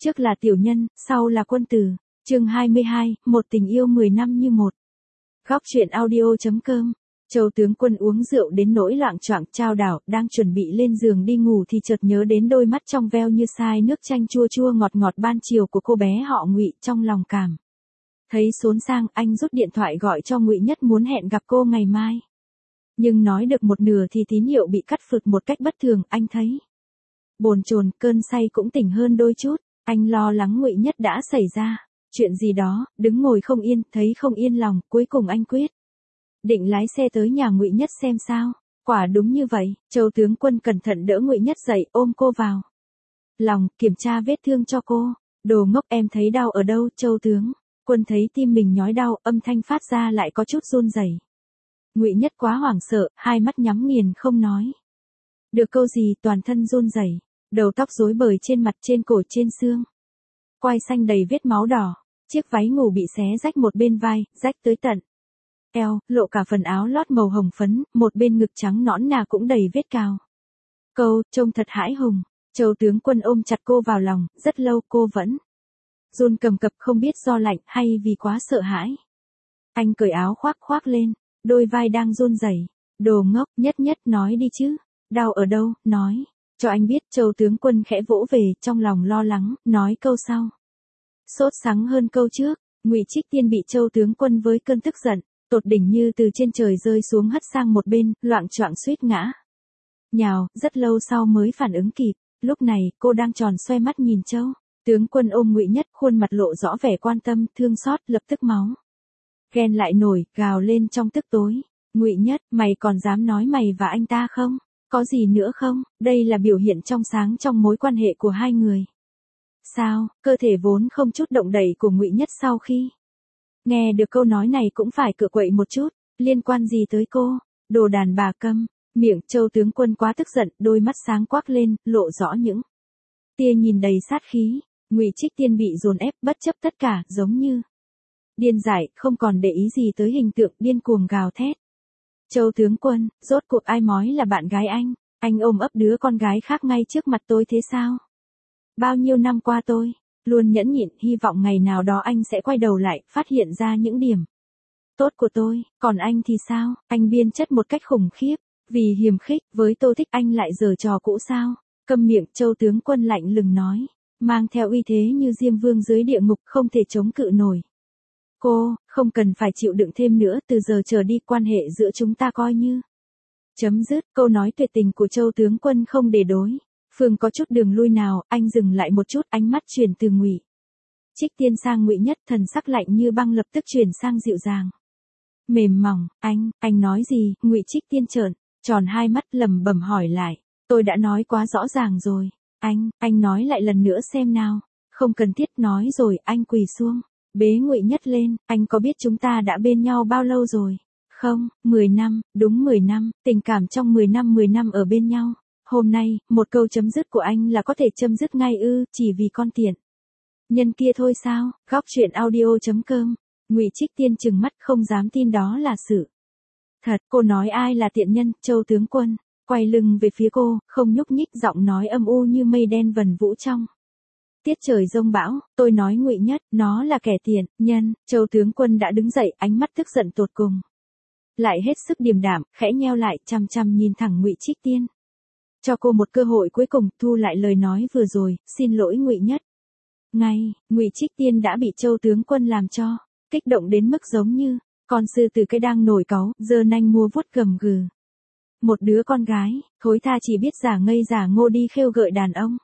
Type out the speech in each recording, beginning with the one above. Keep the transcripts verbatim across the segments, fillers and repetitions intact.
Trước là tiểu nhân, sau là quân tử. Chương hai mươi hai, một tình yêu mười năm như một. Góc truyện audio.com. Châu tướng quân uống rượu đến nỗi loạng choạng chao đảo, đang chuẩn bị lên giường đi ngủ thì chợt nhớ đến đôi mắt trong veo như sai nước chanh chua chua ngọt ngọt ban chiều của cô bé họ Ngụy, trong lòng cảm thấy xốn sang, anh rút điện thoại gọi cho Ngụy Nhất muốn hẹn gặp cô ngày mai. Nhưng nói được một nửa thì tín hiệu bị cắt phượt một cách bất thường, anh thấy bồn chồn, cơn say cũng tỉnh hơn đôi chút. Anh lo lắng Ngụy Nhất đã xảy ra chuyện gì đó, đứng ngồi không yên, thấy không yên lòng, cuối cùng anh quyết định lái xe tới nhà Ngụy Nhất xem sao. Quả đúng như vậy, Châu tướng quân cẩn thận đỡ Ngụy Nhất dậy, ôm cô vào lòng, kiểm tra vết thương cho cô. Đồ ngốc, em thấy đau ở đâu? Châu tướng quân thấy tim mình nhói đau, âm thanh phát ra lại có chút run rẩy. Ngụy Nhất quá hoảng sợ, hai mắt nhắm nghiền không nói được câu gì, toàn thân run rẩy, đầu tóc rối bời trên mặt, trên cổ, trên xương quai xanh đầy vết máu đỏ. Chiếc váy ngủ bị xé rách một bên vai, rách tới tận eo, lộ cả phần áo lót màu hồng phấn, một bên ngực trắng nõn nà cũng đầy vết cào câu, trông thật hãi hùng. Châu tướng quân ôm chặt cô vào lòng, rất lâu cô vẫn run cầm cập, không biết do lạnh hay vì quá sợ hãi. Anh cởi áo khoác khoác lên, đôi vai đang run rẩy. Đồ ngốc, Nhất Nhất nói đi chứ, đau ở đâu, nói cho anh biết. Châu tướng quân khẽ vỗ về, trong lòng lo lắng, nói câu sau sốt sắng hơn câu trước. Ngụy Trích Tiên bị Châu tướng quân với cơn tức giận tột đỉnh như từ trên trời rơi xuống hất sang một bên, loạng choạng suýt ngã nhào, rất lâu sau mới phản ứng kịp. Lúc này, cô đang tròn xoe mắt nhìn Châu tướng quân ôm Ngụy Nhất, khuôn mặt lộ rõ vẻ quan tâm, thương xót, lập tức máu ghen lại nổi, gào lên trong tức tối. Ngụy Nhất, mày còn dám nói mày và anh ta không? Có gì nữa không? Đây là biểu hiện trong sáng trong mối quan hệ của hai người. Sao? Cơ thể vốn không chút động đậy của Ngụy Nhất sau khi nghe được câu nói này cũng phải cựa quậy một chút. Liên quan gì tới cô? Đồ đàn bà câm miệng. Châu tướng quân quá tức giận, đôi mắt sáng quắc lên, lộ rõ những tia nhìn đầy sát khí. Ngụy Trích Tiên bị dồn ép, bất chấp tất cả, giống như điên dại, không còn để ý gì tới hình tượng, điên cuồng gào thét. Châu tướng quân, rốt cuộc ai mói là bạn gái anh? Anh ôm ấp đứa con gái khác ngay trước mặt tôi thế sao? Bao nhiêu năm qua tôi luôn nhẫn nhịn, hy vọng ngày nào đó anh sẽ quay đầu lại, phát hiện ra những điểm tốt của tôi. Còn anh thì sao? Anh biên chất một cách khủng khiếp, vì hiềm khích với Tô Thích anh lại giở trò cũ sao? Câm miệng. Châu tướng quân lạnh lùng nói, mang theo uy thế như Diêm Vương dưới địa ngục, không thể chống cự nổi. Cô, không cần phải chịu đựng thêm nữa, từ giờ trở đi quan hệ giữa chúng ta coi như chấm dứt. Câu nói tuyệt tình của Châu tướng quân không để đối phương có chút đường lui nào. Anh dừng lại một chút, ánh mắt chuyển từ Ngụy Trích Tiên sang Ngụy Nhất, thần sắc lạnh như băng lập tức chuyển sang dịu dàng, mềm mỏng. Anh, anh nói gì? Ngụy Trích Tiên trợn tròn hai mắt, lẩm bẩm hỏi lại. Tôi đã nói quá rõ ràng rồi. Anh, anh nói lại lần nữa xem nào. Không cần thiết nói rồi. Anh quỳ xuống, bế Ngụy Nhất lên. Anh có biết chúng ta đã bên nhau bao lâu rồi? Không, mười năm, đúng mười năm, tình cảm trong mười năm, mười năm ở bên nhau. Hôm nay, một câu chấm dứt của anh là có thể chấm dứt ngay ư? Chỉ vì con tiện nhân kia thôi sao? Góc truyện audio.com. Ngụy Trích Tiên trừng mắt, không dám tin đó là sự thật. Cô nói ai là tiện nhân? Châu tướng quân quay lưng về phía cô, không nhúc nhích, giọng nói âm u như mây đen vần vũ trong tiết trời giông bão. Tôi nói Ngụy Nhất, nó là kẻ tiện nhân. Châu tướng quân đã đứng dậy, ánh mắt tức giận tột cùng, lại hết sức điềm đạm, khẽ nheo lại, chằm chằm nhìn thẳng Ngụy Trích Tiên. Cho cô một cơ hội cuối cùng, thu lại lời nói vừa rồi, xin lỗi Ngụy Nhất. Ngay, Ngụy Trích Tiên đã bị Châu tướng quân làm cho kích động đến mức giống như con sư tử cái đang nổi cáu, giơ nanh mua vuốt gầm gừ. Một đứa con gái, thối tha chỉ biết giả ngây giả ngô đi khêu gợi đàn ông.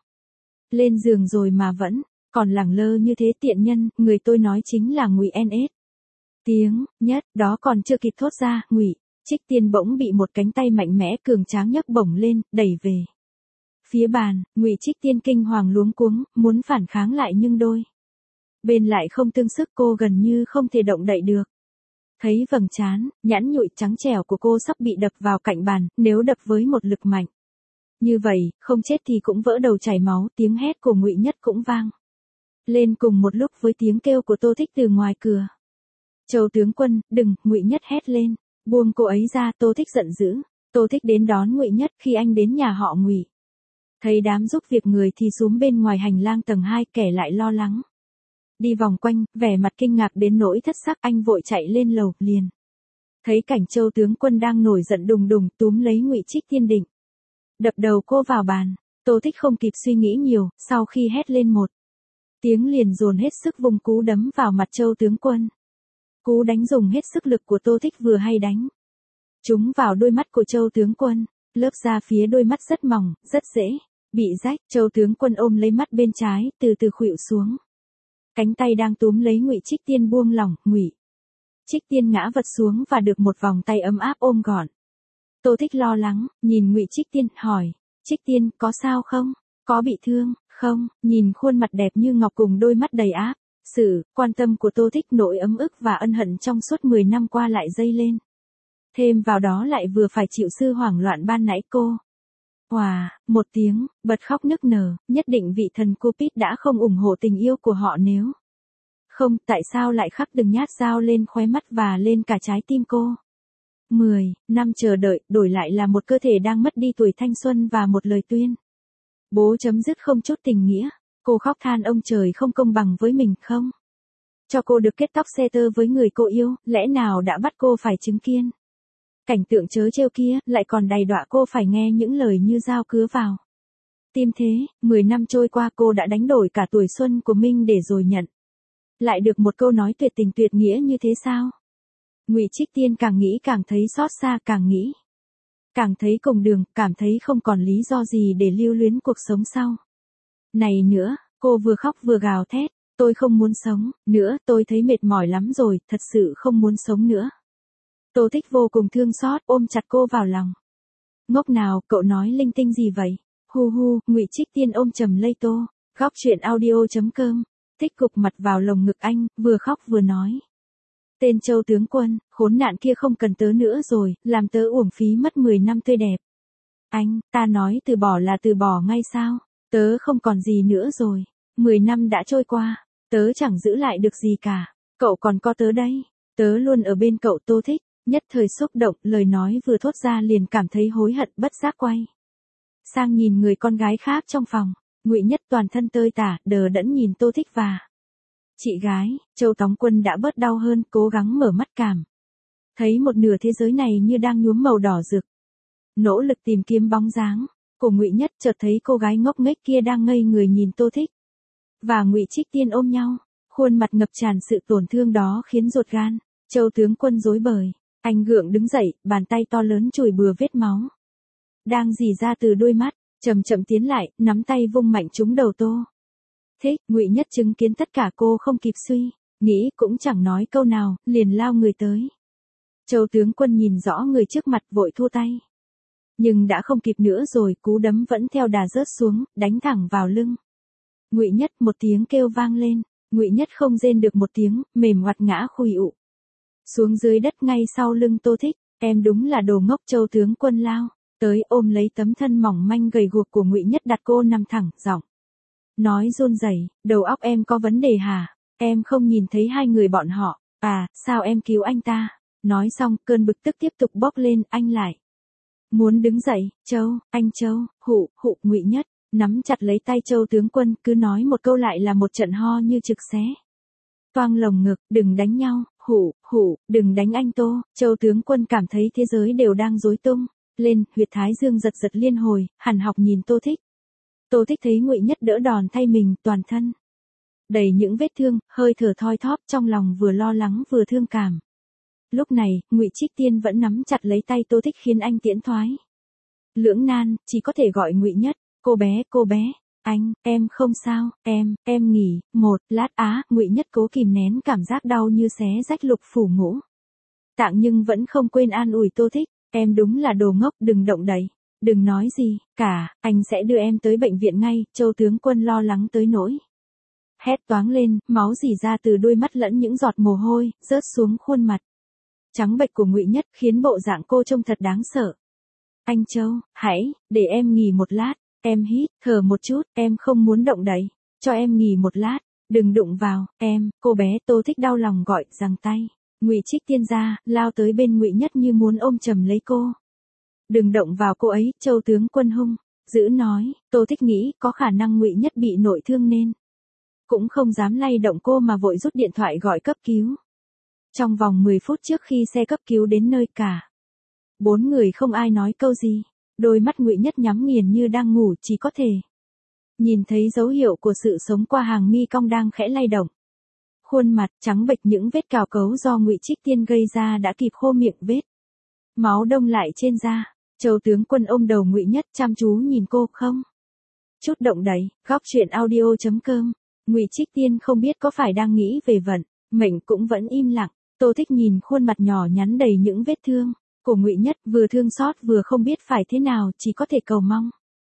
Lên giường rồi mà vẫn còn lẳng lơ như thế. Tiện nhân, người tôi nói chính là Ngụy en ét. Tiếng Nhất đó còn chưa kịp thốt ra, Ngụy Trích Tiên bỗng bị một cánh tay mạnh mẽ cường tráng nhấc bổng lên, đẩy về phía bàn. Ngụy Trích Tiên kinh hoàng luống cuống, muốn phản kháng lại nhưng đôi bên lại không tương sức, cô gần như không thể động đậy được. Thấy vầng trán nhẵn nhụi trắng trẻo của cô sắp bị đập vào cạnh bàn, nếu đập với một lực mạnh như vậy, không chết thì cũng vỡ đầu chảy máu. Tiếng hét của Ngụy Nhất cũng vang lên cùng một lúc với tiếng kêu của Tô Thích từ ngoài cửa. Châu tướng quân, đừng! Ngụy Nhất hét lên, buông cô ấy ra. Tô Thích giận dữ. Tô Thích đến đón Ngụy Nhất khi anh đến nhà họ Ngụy. Thấy đám giúp việc người thì xuống bên ngoài hành lang tầng hai, kẻ lại lo lắng. Đi vòng quanh, vẻ mặt kinh ngạc đến nỗi thất sắc, anh vội chạy lên lầu, liền. Thấy cảnh Châu tướng quân đang nổi giận đùng đùng túm lấy Ngụy Trích Tiên định đập đầu cô vào bàn. Tô Thích không kịp suy nghĩ nhiều, sau khi hét lên một tiếng liền dồn hết sức vùng cú đấm vào mặt Châu tướng quân. Cú đánh dùng hết sức lực của Tô Thích vừa hay đánh trúng vào đôi mắt của Châu tướng quân, lớp da phía đôi mắt rất mỏng, rất dễ bị rách. Châu tướng quân ôm lấy mắt bên trái, từ từ khuỵu xuống. Cánh tay đang túm lấy Ngụy Trích Tiên buông lỏng, Ngụy Trích Tiên ngã vật xuống và được một vòng tay ấm áp ôm gọn. Tô Thích lo lắng, nhìn Ngụy Trích Tiên, hỏi, Trích Tiên, có sao không? Có bị thương, không? Nhìn khuôn mặt đẹp như ngọc cùng đôi mắt đầy áp sự quan tâm của Tô Thích, nỗi ấm ức và ân hận trong suốt mười năm qua lại dâng lên. Thêm vào đó lại vừa phải chịu sự hoảng loạn ban nãy cô. Hòa, một tiếng, bật khóc nức nở, nhất định vị thần Cupid đã không ủng hộ tình yêu của họ, nếu không, tại sao lại khắc từng nhát dao lên khóe mắt và lên cả trái tim cô? Mười năm chờ đợi, đổi lại là một cơ thể đang mất đi tuổi thanh xuân và một lời tuyên bố chấm dứt không chút tình nghĩa. Cô khóc than ông trời không công bằng với mình, không cho cô được kết tóc xe tơ với người cô yêu, lẽ nào đã bắt cô phải chứng kiến cảnh tượng trớ trêu kia, lại còn đày đọa cô phải nghe những lời như dao cứa vào tim thế. Mười năm trôi qua, cô đã đánh đổi cả tuổi xuân của mình để rồi nhận lại được một câu nói tuyệt tình tuyệt nghĩa như thế sao? Ngụy Trích Tiên càng nghĩ càng thấy xót xa, càng nghĩ càng thấy cùng đường, cảm thấy không còn lý do gì để lưu luyến cuộc sống sau này nữa. Cô vừa khóc vừa gào thét, tôi không muốn sống nữa, tôi thấy mệt mỏi lắm rồi, thật sự không muốn sống nữa. Tô Thích vô cùng thương xót, ôm chặt cô vào lòng. Ngốc nào, cậu nói linh tinh gì vậy? Hu hu. Ngụy Trích Tiên ôm chầm lấy Tô. Góc truyện audio chấm com. Thích gục mặt vào lồng ngực anh, vừa khóc vừa nói. Tên Châu tướng quân, khốn nạn kia không cần tớ nữa rồi, làm tớ uổng phí mất mười năm tươi đẹp. Anh, ta nói từ bỏ là từ bỏ ngay sao? Tớ không còn gì nữa rồi. Mười năm đã trôi qua, tớ chẳng giữ lại được gì cả. Cậu còn có tớ đây. Tớ luôn ở bên cậu. Tô Thích nhất thời xúc động, lời nói vừa thốt ra liền cảm thấy hối hận, bất giác quay sang nhìn người con gái khác trong phòng. Ngụy Nhất toàn thân tơi tả, đờ đẫn nhìn Tô Thích và chị gái. Châu Tống Quân đã bớt đau hơn, cố gắng mở mắt, cảm thấy một nửa thế giới này như đang nhuốm màu đỏ rực. Nỗ lực tìm kiếm bóng dáng của Ngụy Nhất, chợt thấy cô gái ngốc nghếch kia đang ngây người nhìn Tô Thích và Ngụy Trích Tiên ôm nhau, khuôn mặt ngập tràn sự tổn thương đó khiến ruột gan Châu tướng quân rối bời. Anh gượng đứng dậy, bàn tay to lớn chùi bừa vết máu đang rỉ ra từ đôi mắt, chậm chậm tiến lại, nắm tay vung mạnh trúng đầu Tô Thích. Ngụy Nhất chứng kiến tất cả, cô không kịp suy nghĩ, cũng chẳng nói câu nào, liền lao người tới. Châu tướng quân nhìn rõ người trước mặt, vội thua tay. Nhưng đã không kịp nữa rồi, cú đấm vẫn theo đà rớt xuống, đánh thẳng vào lưng Ngụy Nhất. Một tiếng kêu vang lên, Ngụy Nhất không rên được một tiếng, mềm oặt ngã khuỵu xuống dưới đất ngay sau lưng Tô Thích. Em đúng là đồ ngốc. Châu tướng quân lao tới, ôm lấy tấm thân mỏng manh gầy guộc của Ngụy Nhất, đặt cô nằm thẳng, giọng nói run rẩy, đầu óc em có vấn đề hả? Em không nhìn thấy hai người bọn họ à? Sao em cứu anh ta? Nói xong, cơn bực tức tiếp tục bốc lên, anh lại muốn đứng dậy. Châu, anh Châu, hụ, hụ. Ngụy Nhất nắm chặt lấy tay Châu tướng quân, cứ nói một câu lại là một trận ho như trực xé toang lồng ngực. Đừng đánh nhau, hụ, hụ, đừng đánh anh Tô. Châu tướng quân cảm thấy thế giới đều đang rối tung lên, huyệt thái dương giật giật liên hồi, hằn học nhìn Tô Thích. Tô Thích thấy Ngụy Nhất đỡ đòn thay mình, toàn thân đầy những vết thương, hơi thở thoi thóp, trong lòng vừa lo lắng vừa thương cảm. Lúc này, Ngụy Trích Tiên vẫn nắm chặt lấy tay Tô Thích khiến anh tiễn thoái lưỡng nan, chỉ có thể gọi Ngụy Nhất, cô bé, cô bé. Anh, em không sao, em, em nghỉ một lát á. Ngụy Nhất cố kìm nén cảm giác đau như xé rách lục phủ ngũ tạng, nhưng vẫn không quên an ủi Tô Thích. Em đúng là đồ ngốc, đừng động đậy, đừng nói gì cả, anh sẽ đưa em tới bệnh viện ngay. Châu tướng quân lo lắng tới nỗi hét toáng lên, máu rỉ ra từ đôi mắt lẫn những giọt mồ hôi rớt xuống khuôn mặt trắng bệch của Ngụy Nhất, khiến bộ dạng cô trông thật đáng sợ. Anh Châu, hãy để em nghỉ một lát, em hít thở một chút, em không muốn động đậy, cho em nghỉ một lát, đừng đụng vào em, cô bé. Tô Thích đau lòng gọi, giằng tay Ngụy Trích Tiên ra, lao tới bên Ngụy Nhất như muốn ôm chầm lấy cô. Đừng động vào cô ấy. Châu tướng quân hung Giữ nói, Tô Thích nghĩ có khả năng Ngụy Nhất bị nội thương nên cũng không dám lay động cô mà vội rút điện thoại gọi cấp cứu. Trong vòng mười phút trước khi xe cấp cứu đến nơi cả bốn người không ai nói câu gì, đôi mắt Ngụy Nhất nhắm nghiền như đang ngủ, chỉ có thể nhìn thấy dấu hiệu của sự sống qua hàng mi cong đang khẽ lay động. Khuôn mặt trắng bệch, những vết cào cấu do Ngụy Trích Tiên gây ra đã kịp khô miệng vết máu đông lại trên da. Châu tướng quân ôm đầu Ngụy Nhất chăm chú nhìn cô, không chút động đậy. Góc truyện audio chấm com. Ngụy Trích Tiên không biết có phải đang nghĩ về vận mệnh cũng vẫn im lặng. Tô Thích nhìn khuôn mặt nhỏ nhắn đầy những vết thương của Ngụy Nhất, vừa thương xót vừa không biết phải thế nào, chỉ có thể cầu mong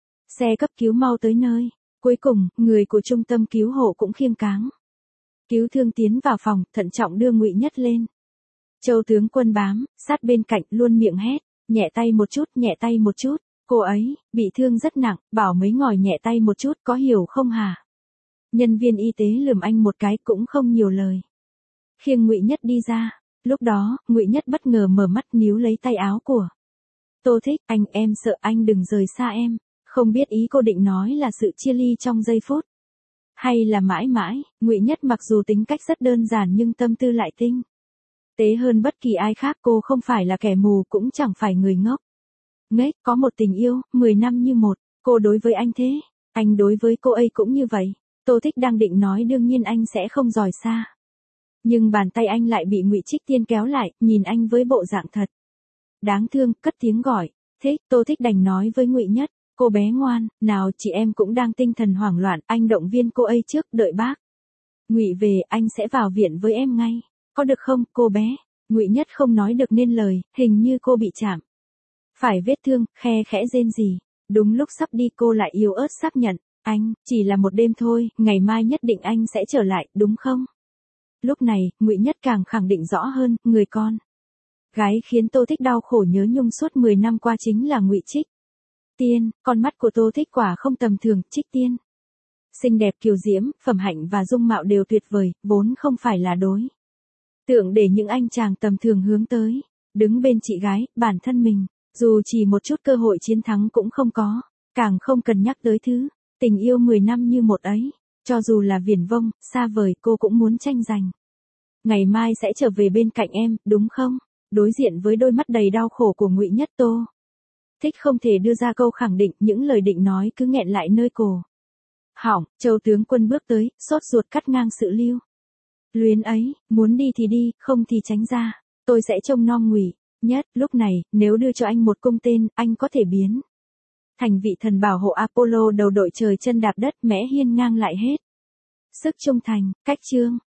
xe cấp cứu mau tới nơi. Cuối cùng, người của trung tâm cứu hộ cũng khiêng cáng cứu thương tiến vào phòng, thận trọng đưa Ngụy Nhất lên. Châu tướng quân bám sát bên cạnh, luôn miệng hét, nhẹ tay một chút, nhẹ tay một chút. Cô ấy bị thương rất nặng, bảo mấy ngòi nhẹ tay một chút, có hiểu không hả? Nhân viên y tế lườm anh một cái cũng không nhiều lời, khiêng Ngụy Nhất đi ra. Lúc đó, Ngụy Nhất bất ngờ mở mắt, níu lấy tay áo của Tô Thích. Anh, em sợ anh đừng rời xa em. Không biết ý cô định nói là sự chia ly trong giây phút, hay là mãi mãi. Ngụy Nhất mặc dù tính cách rất đơn giản nhưng tâm tư lại tinh tế hơn bất kỳ ai khác. Cô không phải là kẻ mù, cũng chẳng phải người ngốc nghếch. Có một tình yêu, mười năm như một. Cô đối với anh thế, anh đối với cô ấy cũng như vậy. Tô Thích đang định nói đương nhiên anh sẽ không rời xa, nhưng bàn tay anh lại bị Ngụy Trích Tiên kéo lại, nhìn anh với bộ dạng thật đáng thương, cất tiếng gọi. Thích. Tô Thích đành nói với Ngụy Nhất, cô bé ngoan, nào chị em cũng đang tinh thần hoảng loạn, anh động viên cô ấy trước, đợi bác Ngụy về, anh sẽ vào viện với em ngay, có được không, cô bé? Ngụy Nhất không nói được nên lời, hình như cô bị chạm phải vết thương, khe khẽ rên rỉ. Đúng lúc sắp đi cô lại yếu ớt xác nhận, anh, chỉ là một đêm thôi, ngày mai nhất định anh sẽ trở lại, đúng không? Lúc này, Ngụy Nhất càng khẳng định rõ hơn, người con gái khiến Tô Thích đau khổ nhớ nhung suốt mười năm qua chính là Ngụy Trích Tiên. Con mắt của Tô Thích quả không tầm thường. Trích Tiên xinh đẹp kiều diễm, phẩm hạnh và dung mạo đều tuyệt vời, vốn không phải là đối tượng để những anh chàng tầm thường hướng tới. Đứng bên chị gái, bản thân mình, dù chỉ một chút cơ hội chiến thắng cũng không có, càng không cần nhắc tới thứ tình yêu mười năm như một ấy. Cho dù là viển vông, xa vời, cô cũng muốn tranh giành. Ngày mai sẽ trở về bên cạnh em, đúng không? Đối diện với đôi mắt đầy đau khổ của Ngụy Nhất, Tô Thích không thể đưa ra câu khẳng định, những lời định nói cứ nghẹn lại nơi cổ họng. Châu tướng quân bước tới, sốt ruột cắt ngang sự lưu luyến ấy, muốn đi thì đi, không thì tránh ra. Tôi sẽ trông nom Ngụy Nhất. Lúc này, nếu đưa cho anh một cung tên, anh có thể biến thành vị thần bảo hộ Apollo đầu đội trời chân đạp đất, mẽ hiên ngang lại hết sức trung thành. Cách chương